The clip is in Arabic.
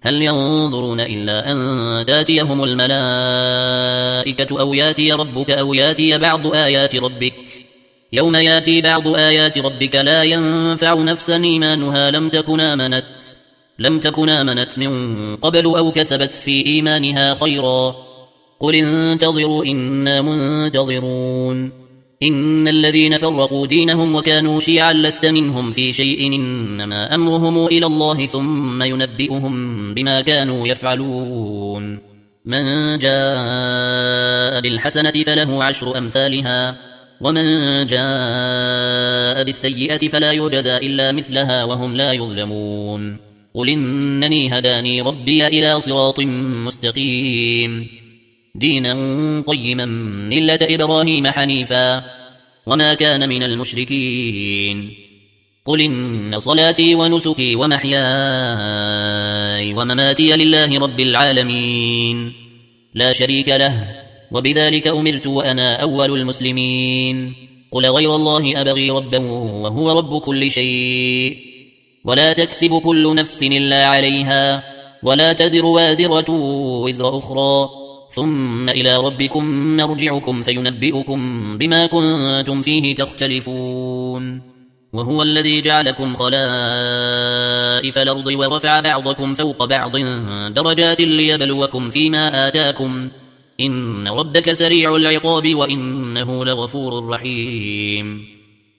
هل ينظرون إلا أن تاتيهم الملائكة أو ياتي ربك أو ياتي بعض آيات ربك يوم ياتي بعض آيات ربك لا ينفع نفسا إيمانها لم تكن آمنت من قبل أو كسبت في إيمانها خيرا قل انتظروا إنا منتظرون إن الذين فرقوا دينهم وكانوا شيعا لست منهم في شيء إنما أمرهم إلى الله ثم ينبئهم بما كانوا يفعلون من جاء بالحسنة فله 10 أمثالها ومن جاء بالسيئة فلا يجزى إلا مثلها وهم لا يظلمون قل إنني هداني ربي إلى صراط مستقيم دينا قيما ملة إبراهيم حنيفا وما كان من المشركين قل إن صلاتي ونسكي ومحياي ومماتي لله رب العالمين لا شريك له وبذلك أمرت وأنا أول المسلمين قل غير الله أبغي ربا وهو رب كل شيء ولا تكسب كل نفس إلا عليها ولا تزر وازرة وزر أخرى ثم إلى ربكم مرجعكم فينبئكم بما كنتم فيه تختلفون وهو الذي جعلكم خلائف الأرض ورفع بعضكم فوق بعض درجات ليبلوكم فيما آتاكم إن ربك سريع العقاب وإنه لغفور رحيم